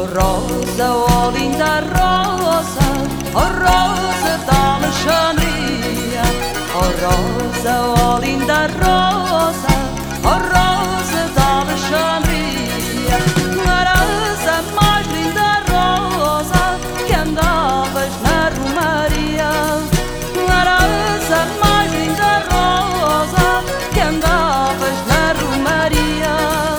Oh rosa, oh linda rosa, oh rosa da Alexandria. Oh rosa, oh linda rosa, oh rosa da Alexandria. Eras a mais linda rosa que andavas na Romaria. Eras a mais linda rosa que andavas na Romaria.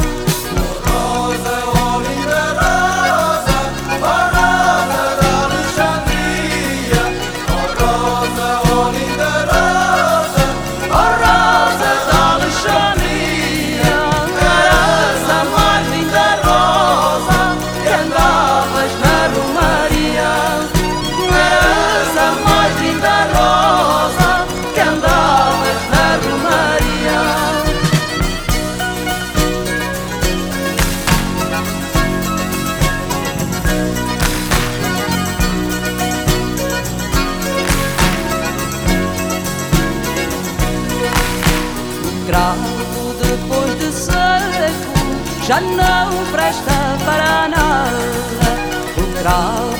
Cravo depois de seco já não presta para nada. O cravo